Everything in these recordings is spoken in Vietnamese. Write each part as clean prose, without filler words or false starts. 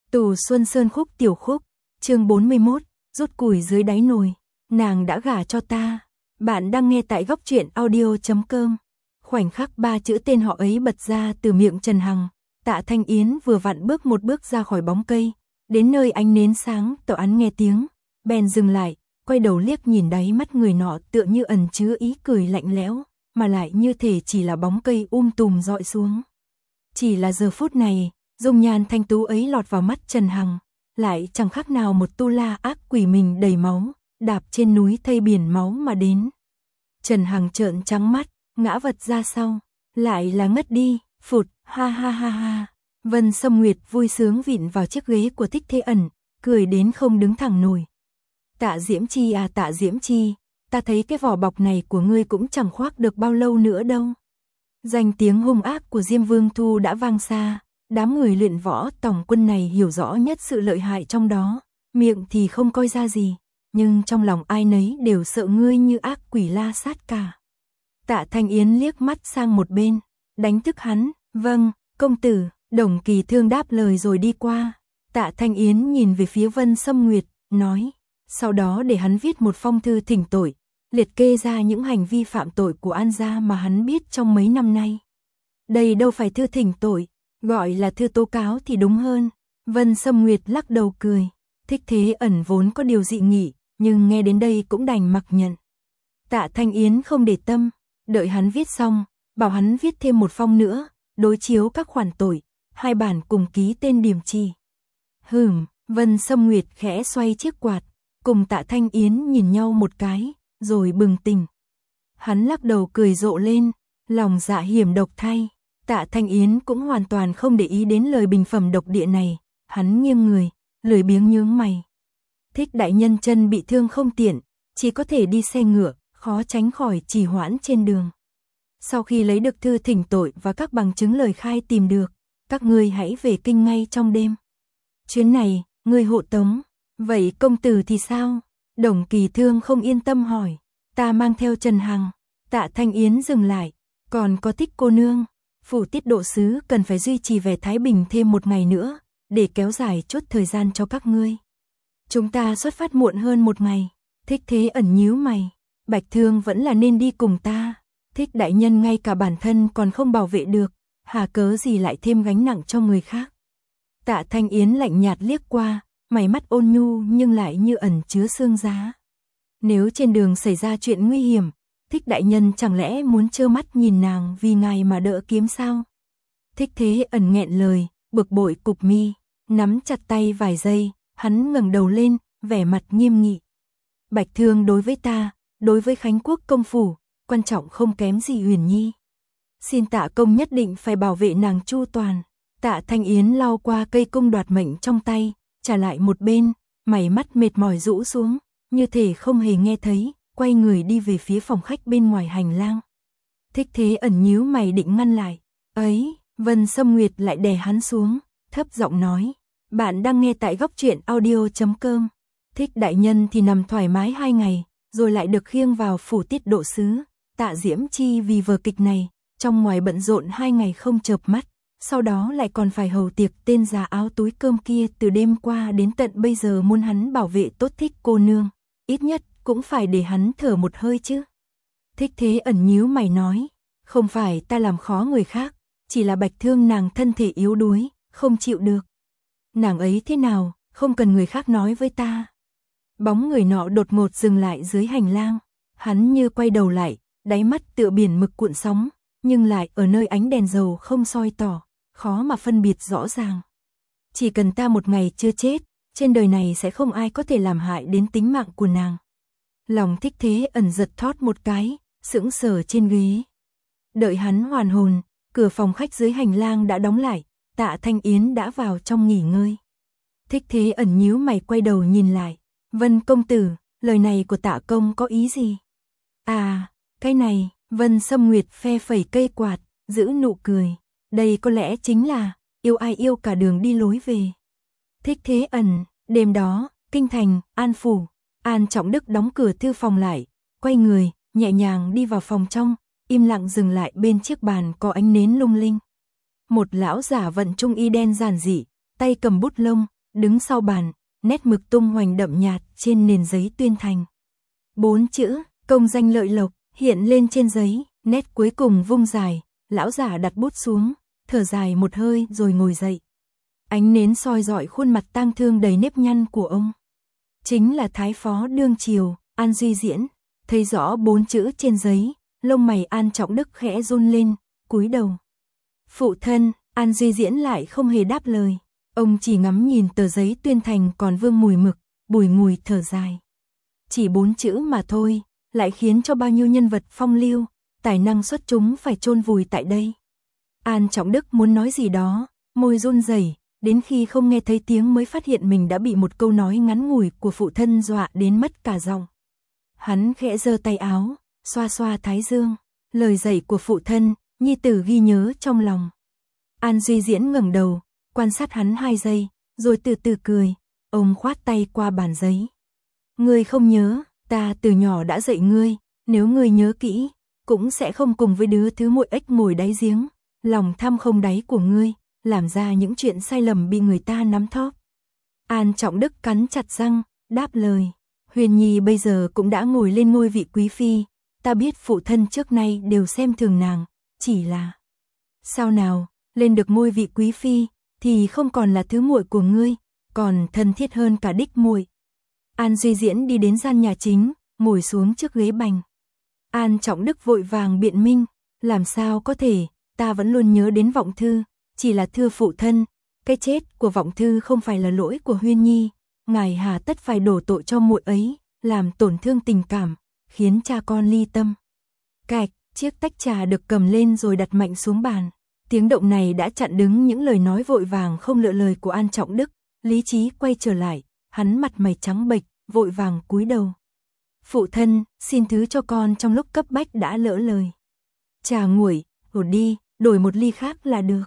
Tù Xuân Sơn khúc tiểu khúc, chương 41, rút củi dưới đáy nồi, nàng đã gả cho ta. Bạn đang nghe tại góc truyện audio.com. Khoảnh khắc ba chữ tên họ ấy bật ra từ miệng Trần Hằng, Tạ Thanh Yến vừa vặn bước một bước ra khỏi bóng cây, đến nơi ánh nến sáng tỏ án nghe tiếng, bèn dừng lại, quay đầu liếc nhìn đáy mắt người nọ tựa như ẩn chứa ý cười lạnh lẽo, mà lại như thể chỉ là bóng cây tùm dọi xuống. Chỉ là giờ phút này, dung nhan thanh tú ấy lọt vào mắt Trần Hằng, lại chẳng khác nào một tu la ác quỷ mình đầy máu, đạp trên núi thây biển máu mà đến. Trần Hằng trợn trắng mắt, ngã vật ra sau, lại là ngất đi, phụt, ha ha ha ha. Vân Sâm Nguyệt vui sướng vịn vào chiếc ghế của Thích Thế Ẩn, cười đến không đứng thẳng nổi. Tạ Diễm Chi à Tạ Diễm Chi, ta thấy cái vỏ bọc này của ngươi cũng chẳng khoác được bao lâu nữa đâu. Danh tiếng hung ác của Diêm Vương Thu đã vang xa, đám người luyện võ tổng quân này hiểu rõ nhất sự lợi hại trong đó, miệng thì không coi ra gì, nhưng trong lòng ai nấy đều sợ ngươi như ác quỷ la sát cả. Tạ Thanh Yến liếc mắt sang một bên, đánh thức hắn, vâng, công tử. Đồng Kỳ Thương đáp lời rồi đi qua. Tạ Thanh Yến nhìn về phía Vân Sâm Nguyệt, nói, sau đó để hắn viết một phong thư thỉnh tội, liệt kê ra những hành vi phạm tội của An gia mà hắn biết trong mấy năm nay. Đây đâu phải thư thỉnh tội, gọi là thư tố cáo thì đúng hơn. Vân Sâm Nguyệt lắc đầu cười, Thích Thế Ẩn vốn có điều dị nghị, nhưng nghe đến đây cũng đành mặc nhận. Tạ Thanh Yến không để tâm, đợi hắn viết xong, bảo hắn viết thêm một phong nữa, đối chiếu các khoản tội. Hai bản cùng ký tên điểm chi. Vân Sâm Nguyệt khẽ xoay chiếc quạt, cùng Tạ Thanh Yến nhìn nhau một cái, rồi bừng tỉnh. Hắn lắc đầu cười rộ lên, lòng dạ hiểm độc thay. Tạ Thanh Yến cũng hoàn toàn không để ý đến lời bình phẩm độc địa này, hắn nghiêng người, lười biếng nhướng mày. Thích đại nhân chân bị thương không tiện, chỉ có thể đi xe ngựa, khó tránh khỏi trì hoãn trên đường. Sau khi lấy được thư thỉnh tội và các bằng chứng lời khai tìm được, các ngươi hãy về kinh ngay trong đêm. Chuyến này, ngươi hộ tống, vậy công tử thì sao? Đồng Kỳ Thương không yên tâm hỏi, ta mang theo Trần Hằng. Tạ Thanh Yến dừng lại, còn có Thích cô nương, phủ tiết độ sứ cần phải duy trì vẻ thái bình thêm một ngày nữa, để kéo dài chút thời gian cho các ngươi. Chúng ta xuất phát muộn hơn một ngày. Thích Thế Ẩn nhíu mày, Bạch Thương vẫn là nên đi cùng ta. Thích đại nhân ngay cả bản thân còn không bảo vệ được, hà cớ gì lại thêm gánh nặng cho người khác. Tạ Thanh Yến lạnh nhạt liếc qua, mày mắt ôn nhu nhưng lại như ẩn chứa xương giá. Nếu trên đường xảy ra chuyện nguy hiểm, Thích đại nhân chẳng lẽ muốn trơ mắt nhìn nàng vì ngài mà đỡ kiếm sao? Thích Thế Ẩn nghẹn lời, bực bội cụp mi, nắm chặt tay vài giây, hắn ngẩng đầu lên, vẻ mặt nghiêm nghị. Bạch Thương đối với ta, đối với Khánh Quốc công phủ, quan trọng không kém gì Huyền Nhi. Xin Tạ công nhất định phải bảo vệ nàng chu toàn. Tạ Thanh Yến lau qua cây cung đoạt mệnh trong tay, trả lại một bên, mày mắt mệt mỏi rũ xuống, như thể không hề nghe thấy, quay người đi về phía phòng khách bên ngoài hành lang. Thích Thế Ẩn nhíu mày định ngăn lại. Ấy, Vân Sâm Nguyệt lại đè hắn xuống, thấp giọng nói, bạn đang nghe tại góc truyện audio.com. Thích đại nhân thì nằm thoải mái 2 ngày, rồi lại được khiêng vào phủ tiết độ sứ. Tạ Diễm Chi vì vở kịch này, trong ngoài bận rộn 2 ngày không chợp mắt, sau đó lại còn phải hầu tiệc tên già áo túi cơm kia từ đêm qua đến tận bây giờ muốn hắn bảo vệ tốt Thích cô nương, ít nhất cũng phải để hắn thở một hơi chứ. Thích Thế Ẩn nhíu mày nói, không phải ta làm khó người khác, chỉ là Bạch Thương nàng thân thể yếu đuối, không chịu được. Nàng ấy thế nào, không cần người khác nói với ta. Bóng người nọ đột ngột dừng lại dưới hành lang, hắn như quay đầu lại, đáy mắt tựa biển mực cuộn sóng, nhưng lại ở nơi ánh đèn dầu không soi tỏ, khó mà phân biệt rõ ràng. Chỉ cần ta một ngày chưa chết, trên đời này sẽ không ai có thể làm hại đến tính mạng của nàng. Lòng Thích Thế Ẩn giật thót một cái, sững sờ trên ghế. Đợi hắn hoàn hồn, cửa phòng khách dưới hành lang đã đóng lại, Tạ Thanh Yến đã vào trong nghỉ ngơi. Thích Thế Ẩn nhíu mày quay đầu nhìn lại, Vân công tử, lời này của Tạ công có ý gì? À, cái này, Vân Sâm Nguyệt phe phẩy cây quạt, giữ nụ cười. Đây có lẽ chính là, yêu ai yêu cả đường đi lối về. Thích Thế Ẩn, đêm đó, kinh thành, An phủ, An Trọng Đức đóng cửa thư phòng lại, quay người, nhẹ nhàng đi vào phòng trong, im lặng dừng lại bên chiếc bàn có ánh nến lung linh. Một lão giả vận trung y đen giản dị, tay cầm bút lông, đứng sau bàn, nét mực tung hoành đậm nhạt trên nền giấy tuyên thành. 4 chữ, công danh lợi lộc, hiện lên trên giấy, nét cuối cùng vung dài, lão giả đặt bút xuống, thở dài một hơi rồi ngồi dậy. Ánh nến soi rọi khuôn mặt tang thương đầy nếp nhăn của ông. Chính là Thái Phó đương triều, An Duy Diễn, thấy rõ 4 chữ trên giấy, lông mày An Trọng Đức khẽ run lên, cúi đầu. Phụ thân, An Duy Diễn lại không hề đáp lời, ông chỉ ngắm nhìn tờ giấy tuyên thành còn vương mùi mực, bùi ngùi thở dài. Chỉ 4 chữ mà thôi, lại khiến cho bao nhiêu nhân vật phong lưu, tài năng xuất chúng phải chôn vùi tại đây. An Trọng Đức muốn nói gì đó, môi run rẩy, đến khi không nghe thấy tiếng mới phát hiện mình đã bị một câu nói ngắn ngủi của phụ thân dọa đến mất cả giọng. Hắn khẽ giơ tay áo, xoa xoa thái dương, lời dạy của phụ thân, nhi tử ghi nhớ trong lòng. An Duy Diễn ngẩng đầu, quan sát hắn 2 giây, rồi từ từ cười, ông khoát tay qua bàn giấy. Ngươi không nhớ, ta từ nhỏ đã dạy ngươi, nếu ngươi nhớ kỹ, cũng sẽ không cùng với đứa thứ muội ếch ngồi đáy giếng, lòng tham không đáy của ngươi, làm ra những chuyện sai lầm bị người ta nắm thóp. An Trọng Đức cắn chặt răng, đáp lời. Huyền Nhi bây giờ cũng đã ngồi lên ngôi vị quý phi, ta biết phụ thân trước nay đều xem thường nàng, chỉ là sao nào, lên được ngôi vị quý phi thì không còn là thứ muội của ngươi, còn thân thiết hơn cả đích muội. An Duy Diễn đi đến gian nhà chính, ngồi xuống trước ghế bành. An Trọng Đức vội vàng biện minh, làm sao có thể, ta vẫn luôn nhớ đến Vọng Thư, chỉ là thưa phụ thân, cái chết của Vọng Thư không phải là lỗi của Huyên Nhi, ngài hà tất phải đổ tội cho muội ấy, làm tổn thương tình cảm, khiến cha con ly tâm. Cạch, chiếc tách trà được cầm lên rồi đặt mạnh xuống bàn. Tiếng động này đã chặn đứng những lời nói vội vàng không lựa lời của An Trọng Đức, lý trí quay trở lại, hắn mặt mày trắng bệch, vội vàng cúi đầu. Phụ thân, xin thứ cho con trong lúc cấp bách đã lỡ lời. Trà nguội, đổ đi, đổi một ly khác là được.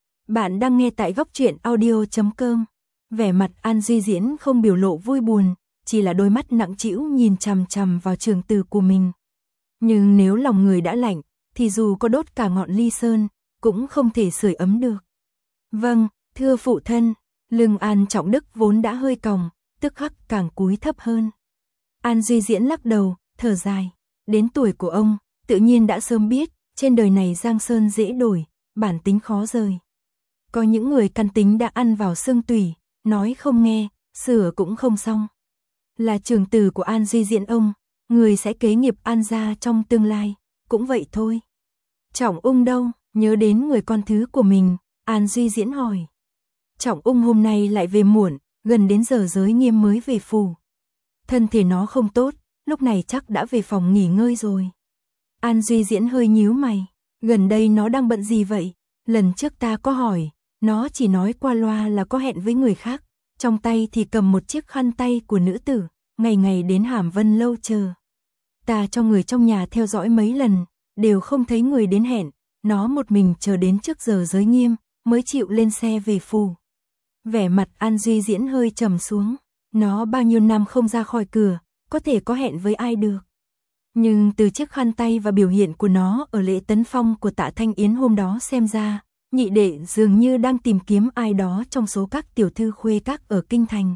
Bạn đang nghe tại góc truyện audio.com. Vẻ mặt An Duy Diễn không biểu lộ vui buồn, chỉ là đôi mắt nặng trĩu nhìn chằm chằm vào trường tử của mình. Nhưng nếu lòng người đã lạnh, thì dù có đốt cả ngọn ly sơn, cũng không thể sưởi ấm được. Vâng, thưa phụ thân, lưng An Trọng Đức vốn đã hơi còng, tức khắc càng cúi thấp hơn. An Duy Diễn lắc đầu, thở dài, đến tuổi của ông, tự nhiên đã sớm biết, trên đời này giang sơn dễ đổi, bản tính khó rời. Có những người căn tính đã ăn vào xương tủy, nói không nghe, sửa cũng không xong. Là trưởng tử của An Duy Diễn ông, người sẽ kế nghiệp An gia trong tương lai, cũng vậy thôi. Trọng Ung đâu, nhớ đến người con thứ của mình, An Duy Diễn hỏi. Trọng Ung hôm nay lại về muộn, gần đến giờ Giới Nghiêm mới về phủ. Thân thể nó không tốt, lúc này chắc đã về phòng nghỉ ngơi rồi. An Duy Diễn hơi nhíu mày, gần đây nó đang bận gì vậy? Lần trước ta có hỏi, nó chỉ nói qua loa là có hẹn với người khác, trong tay thì cầm một chiếc khăn tay của nữ tử, ngày ngày đến Hàm Vân lâu chờ. Ta cho người trong nhà theo dõi mấy lần, đều không thấy người đến hẹn, nó một mình chờ đến trước giờ Giới Nghiêm, mới chịu lên xe về phủ. Vẻ mặt An Duy Diễn hơi trầm xuống, nó bao nhiêu năm không ra khỏi cửa, có thể có hẹn với ai được. Nhưng từ chiếc khăn tay và biểu hiện của nó ở lễ tấn phong của Tạ Thanh Yến hôm đó xem ra, nhị đệ dường như đang tìm kiếm ai đó trong số các tiểu thư khuê các ở kinh thành.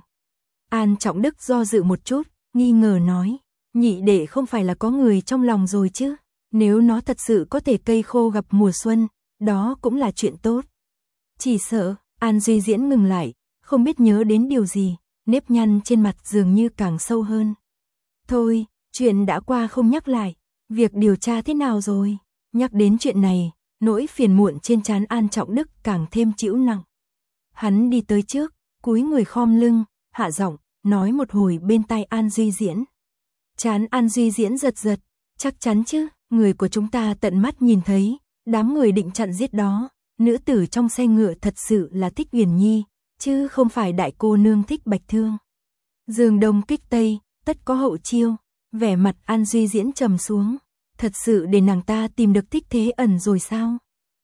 An Trọng Đức do dự một chút, nghi ngờ nói, nhị đệ không phải là có người trong lòng rồi chứ, nếu nó thật sự có thể cây khô gặp mùa xuân, đó cũng là chuyện tốt. Chỉ sợ, An Duy Diễn ngừng lại, không biết nhớ đến điều gì, nếp nhăn trên mặt dường như càng sâu hơn. Thôi, chuyện đã qua không nhắc lại, việc điều tra thế nào rồi? Nhắc đến chuyện này, nỗi phiền muộn trên trán An Trọng Đức càng thêm trĩu nặng. Hắn đi tới trước, cúi người khom lưng, hạ giọng, nói một hồi bên tai An Duy Diễn. Trán An Duy Diễn giật giật, chắc chắn chứ, người của chúng ta tận mắt nhìn thấy, đám người định chặn giết đó, nữ tử trong xe ngựa thật sự là thích Uyển Nhi, chứ không phải đại cô nương thích Bạch Thương. Giường đông kích tây, tất có hậu chiêu, vẻ mặt An Duy Diễn trầm xuống, thật sự để nàng ta tìm được Thích Thế Ẩn rồi sao?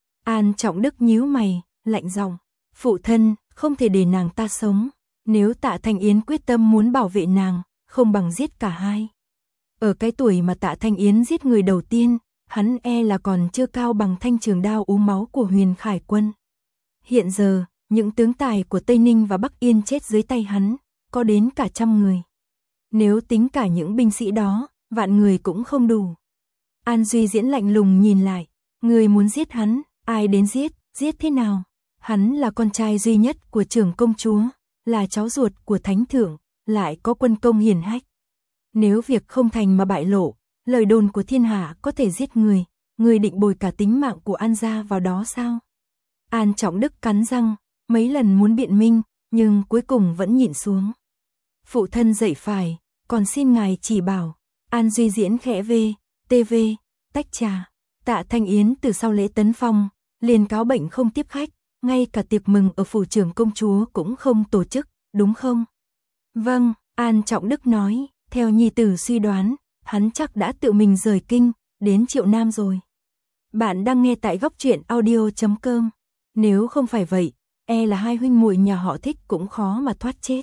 An Trọng Đức nhíu mày, lạnh giọng, phụ thân, không thể để nàng ta sống, nếu Tạ Thanh Yến quyết tâm muốn bảo vệ nàng, không bằng giết cả hai. Ở cái tuổi mà Tạ Thanh Yến giết người đầu tiên, hắn e là còn chưa cao bằng thanh trường đao uống máu của Huyền Khải Quân. Hiện giờ, những tướng tài của Tây Ninh và Bắc Yên chết dưới tay hắn, có đến cả 100 người. Nếu tính cả những binh sĩ đó, vạn người cũng không đủ. An Duy Diễn lạnh lùng nhìn lại, người muốn giết hắn, ai đến giết, giết thế nào? Hắn là con trai duy nhất của trưởng công chúa, là cháu ruột của thánh thượng, lại có quân công hiển hách. Nếu việc không thành mà bại lộ, lời đồn của thiên hạ có thể giết người định bồi cả tính mạng của An gia vào đó sao? An Trọng Đức cắn răng, mấy lần muốn biện minh, nhưng cuối cùng vẫn nhịn xuống. Phụ thân dạy phải, còn xin ngài chỉ bảo. An Duy Diễn khẽ TV, tách trà. Tạ Thanh Yến từ sau lễ tấn phong, liền cáo bệnh không tiếp khách, ngay cả tiệc mừng ở phủ trưởng công chúa cũng không tổ chức, đúng không? Vâng, An Trọng Đức nói, theo nhi tử suy đoán, hắn chắc đã tự mình rời kinh, đến Triệu Nam rồi. Bạn đang nghe tại góc truyện audio.com. Nếu không phải vậy, là hai huynh muội nhà họ Thích cũng khó mà thoát chết.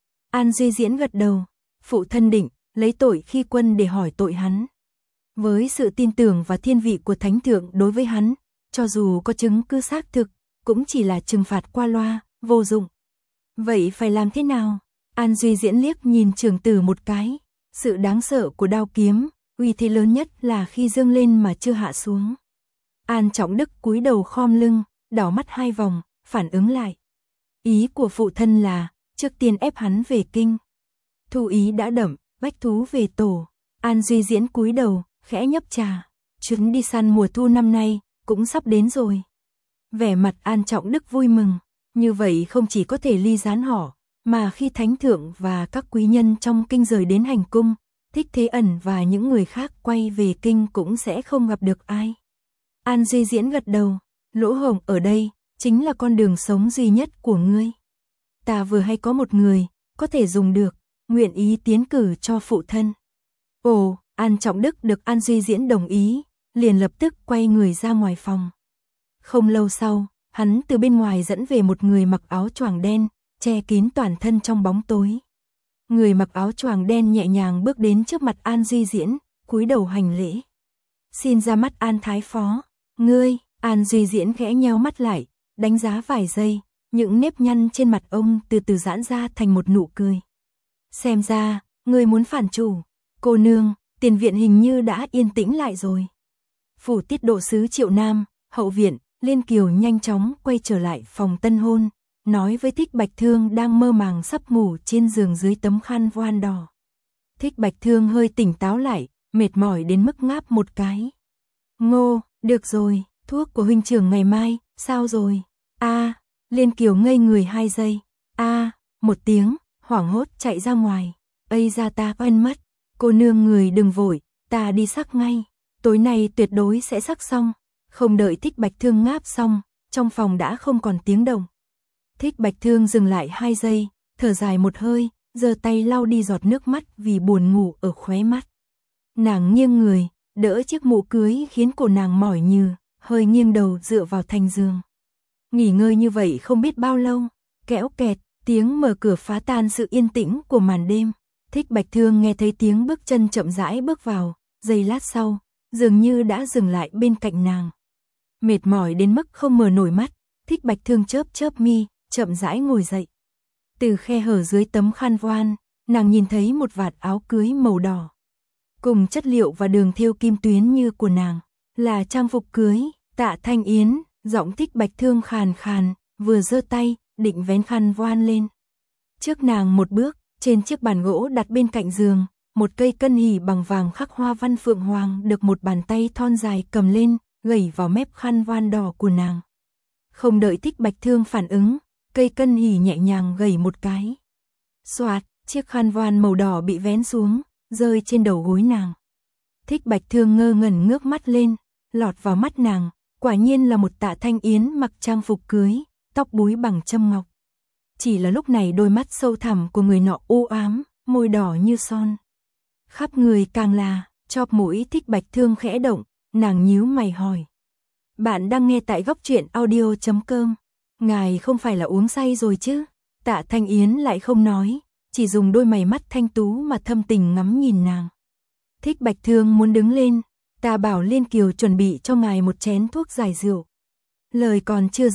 An Duy Diễn gật đầu, phụ thân định lấy tội khi quân để hỏi tội hắn. Với sự tin tưởng và thiên vị của thánh thượng đối với hắn, cho dù có chứng cứ xác thực, cũng chỉ là trừng phạt qua loa, vô dụng. Vậy phải làm thế nào? An Duy Diễn liếc nhìn trưởng tử một cái, sự đáng sợ của đao kiếm, uy thế lớn nhất là khi dâng lên mà chưa hạ xuống. An Trọng Đức cúi đầu khom lưng, đảo mắt 2 vòng, phản ứng lại. Ý của phụ thân là, trước tiên ép hắn về kinh. Thu ý đã đậm, bách thú về tổ. An Duy Diễn cúi đầu, khẽ nhấp trà. Chuyến đi săn mùa thu năm nay, cũng sắp đến rồi. Vẻ mặt An Trọng Đức vui mừng, như vậy không chỉ có thể ly gián họ, mà khi thánh thượng và các quý nhân trong kinh rời đến hành cung, Thích Thế Ẩn và những người khác quay về kinh cũng sẽ không gặp được ai. An Duy Diễn gật đầu, lỗ hổng ở đây, chính là con đường sống duy nhất của ngươi. Ta vừa hay có một người, có thể dùng được, nguyện ý tiến cử cho phụ thân. Ồ, An Trọng Đức được An Duy Diễn đồng ý, liền lập tức quay người ra ngoài phòng. Không lâu sau, hắn từ bên ngoài dẫn về một người mặc áo choàng đen, che kín toàn thân trong bóng tối. Người mặc áo choàng đen nhẹ nhàng bước đến trước mặt An Duy Diễn, cúi đầu hành lễ. Xin ra mắt An Thái Phó. Ngươi, An Duy Diễn khẽ nheo mắt lại, đánh giá vài giây, những nếp nhăn trên mặt ông từ từ giãn ra thành một nụ cười. Xem ra, ngươi muốn phản chủ. Cô nương, tiền viện hình như đã yên tĩnh lại rồi. Phủ tiết độ sứ Triệu Nam, hậu viện, Liên Kiều nhanh chóng quay trở lại phòng tân hôn, nói với Thích Bạch Thương đang mơ màng sắp ngủ trên giường dưới tấm khăn voan đỏ. Thích Bạch Thương hơi tỉnh táo lại, mệt mỏi đến mức ngáp một cái. Ngô, được rồi, thuốc của huynh trưởng ngày mai, sao rồi? Liên Kiều ngây người 2 giây. Một tiếng, hoảng hốt chạy ra ngoài. Ây ra ta quên mất. Cô nương người đừng vội, ta đi sắc ngay. Tối nay tuyệt đối sẽ sắc xong. Không đợi Thích Bạch Thương ngáp xong, trong phòng đã không còn tiếng động. Thích Bạch Thương dừng lại 2 giây, thở dài một hơi, giơ tay lau đi giọt nước mắt vì buồn ngủ ở khóe mắt. Nàng nghiêng người, đỡ chiếc mũ cưới khiến cổ nàng mỏi nhừ, hơi nghiêng đầu dựa vào thành giường. Nghỉ ngơi như vậy không biết bao lâu, kéo kẹt, tiếng mở cửa phá tan sự yên tĩnh của màn đêm. Thích Bạch Thương nghe thấy tiếng bước chân chậm rãi bước vào, giây lát sau, dường như đã dừng lại bên cạnh nàng. Mệt mỏi đến mức không mở nổi mắt, Thích Bạch Thương chớp chớp mi, chậm rãi ngồi dậy. Từ khe hở dưới tấm khăn voan, nàng nhìn thấy một vạt áo cưới màu đỏ. Cùng chất liệu và đường thêu kim tuyến như của nàng, là trang phục cưới. Tạ Thanh Yến, giọng Thích Bạch Thương khàn khàn, vừa giơ tay, định vén khăn voan lên. Trước nàng một bước, trên chiếc bàn gỗ đặt bên cạnh giường, một cây cân hỷ bằng vàng khắc hoa văn phượng hoàng được một bàn tay thon dài cầm lên, gẩy vào mép khăn voan đỏ của nàng. Không đợi Thích Bạch Thương phản ứng, cây cân hỷ nhẹ nhàng gẩy một cái. Xoạt, chiếc khăn voan màu đỏ bị vén xuống, rơi trên đầu gối nàng. Thích Bạch Thương ngơ ngẩn ngước mắt lên, lọt vào mắt nàng, quả nhiên là một Tạ Thanh Yến mặc trang phục cưới, tóc búi bằng châm ngọc. Chỉ là lúc này đôi mắt sâu thẳm của người nọ u ám, môi đỏ như son. Khắp người càng là, chóp mũi Thích Bạch Thương khẽ động, nàng nhíu mày hỏi. Bạn đang nghe tại góc truyện audio.com. Ngài không phải là uống say rồi chứ? Tạ Thanh Yến lại không nói, chỉ dùng đôi mày mắt thanh tú mà thâm tình ngắm nhìn nàng. Thích Bạch Thương muốn đứng lên, ta bảo Liên Kiều chuẩn bị cho ngài một chén thuốc giải rượu. Lời còn chưa dứt,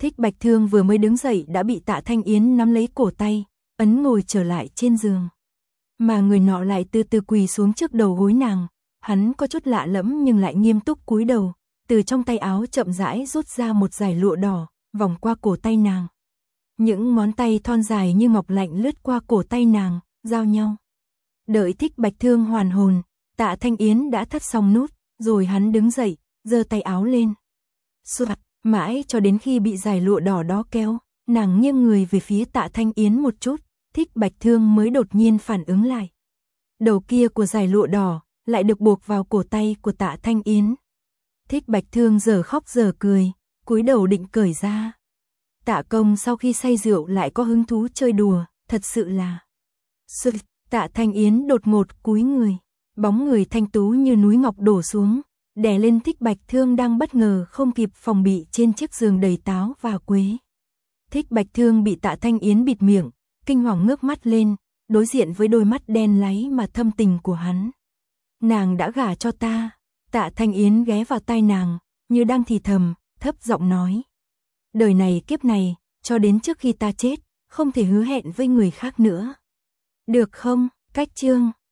Thích Bạch Thương vừa mới đứng dậy đã bị Tạ Thanh Yến nắm lấy cổ tay, ấn ngồi trở lại trên giường. Mà người nọ lại từ từ quỳ xuống trước đầu gối nàng, hắn có chút lạ lẫm nhưng lại nghiêm túc cúi đầu, từ trong tay áo chậm rãi rút ra một dải lụa đỏ, vòng qua cổ tay nàng. Những ngón tay thon dài như ngọc lạnh lướt qua cổ tay nàng, giao nhau. Đợi Thích Bạch Thương hoàn hồn, Tạ Thanh Yến đã thắt xong nút, rồi hắn đứng dậy, giơ tay áo lên. Soạt, mãi cho đến khi bị dải lụa đỏ đó kéo, nàng nghiêng người về phía Tạ Thanh Yến một chút, Thích Bạch Thương mới đột nhiên phản ứng lại. Đầu kia của dải lụa đỏ lại được buộc vào cổ tay của Tạ Thanh Yến. Thích Bạch Thương giờ khóc giờ cười, cúi đầu định cởi ra. Tạ Công sau khi say rượu lại có hứng thú chơi đùa, thật sự là... Tạ Thanh Yến đột ngột cúi người, bóng người thanh tú như núi ngọc đổ xuống, đè lên Thích Bạch Thương đang bất ngờ không kịp phòng bị trên chiếc giường đầy táo và quế. Thích Bạch Thương bị Tạ Thanh Yến bịt miệng, kinh hoàng ngước mắt lên, đối diện với đôi mắt đen láy mà thâm tình của hắn. Nàng đã gả cho ta. Tạ Thanh Yến ghé vào tai nàng, như đang thì thầm, thấp giọng nói. Đời này kiếp này, cho đến trước khi ta chết, không thể hứa hẹn với người khác nữa. Được không? Cách chương